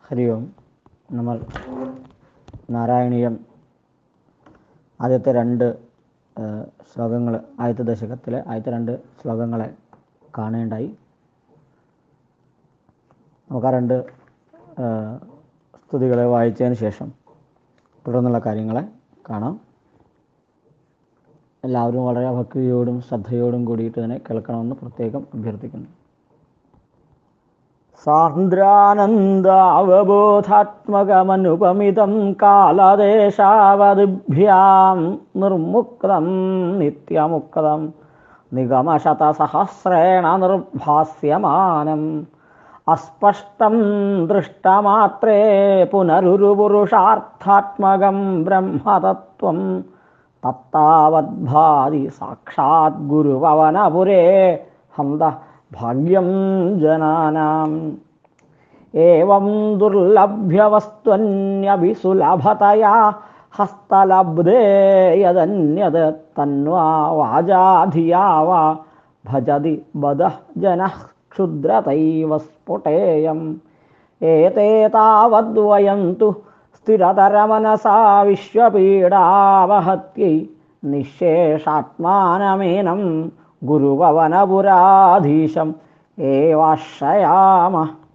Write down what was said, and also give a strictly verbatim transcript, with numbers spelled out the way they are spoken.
ഹരി ഓം. നമ്മൾ നാരായണീയം ആദ്യത്തെ രണ്ട് ശ്ലോകങ്ങൾ, ആദ്യത്തെ ദശകത്തിലെ ആദ്യത്തെ രണ്ട് ശ്ലോകങ്ങളെ കാണേണ്ടായി. നമുക്ക് ആ രണ്ട് സ്തുതികളെ വായിച്ചതിന് ശേഷം തുടർന്നുള്ള കാര്യങ്ങളെ കാണാം. എല്ലാവരും വളരെ ഭക്തിയോടും ശ്രദ്ധയോടും കൂടിയിട്ട് തന്നെ കേൾക്കണമെന്ന് പ്രത്യേകം അഭ്യർത്ഥിക്കുന്നു. സാന്ദ്രാനന്ദാവബോധാത്മകമനുപമിതം കാലദേശാവദിഭ്യാം നിർമുക്തം നിത്യമുക്തം നിഗമശതസഹസ്രേണ നിർഭാസ്യമാനം അസ്പഷ്ടം ദൃഷ്ടമാത്രേ പുനരുരുപുരുഷാർത്ഥാത്മകം ബ്രഹ്മതത്വം തത്താവദ്ഭാതി സാക്ഷാത് ഗുരുപവനപുരേ ഹന്ത ഭാഗ്യം ജനാനാം. ഏവം ദുർലഭ്യവസ്ത്വന്യഭിസുലഭതയാ ഹസ്തലബ്ധേ യദന്യത് തന്വാ വാചാധിയാ വാ ഭജതി ബദഃ ജനഃ ക്ഷുദ്രതൈവ സ്ഫുടേയം. ഏതേ താവദ്വയം തു സ്ഥിരതരമനസാ വിശ്വപീഡാവഹത്यै നിശേഷാത്മാനമേനം ഗുരുപവനപുരാധീശം ഏവാശ്രയാമ.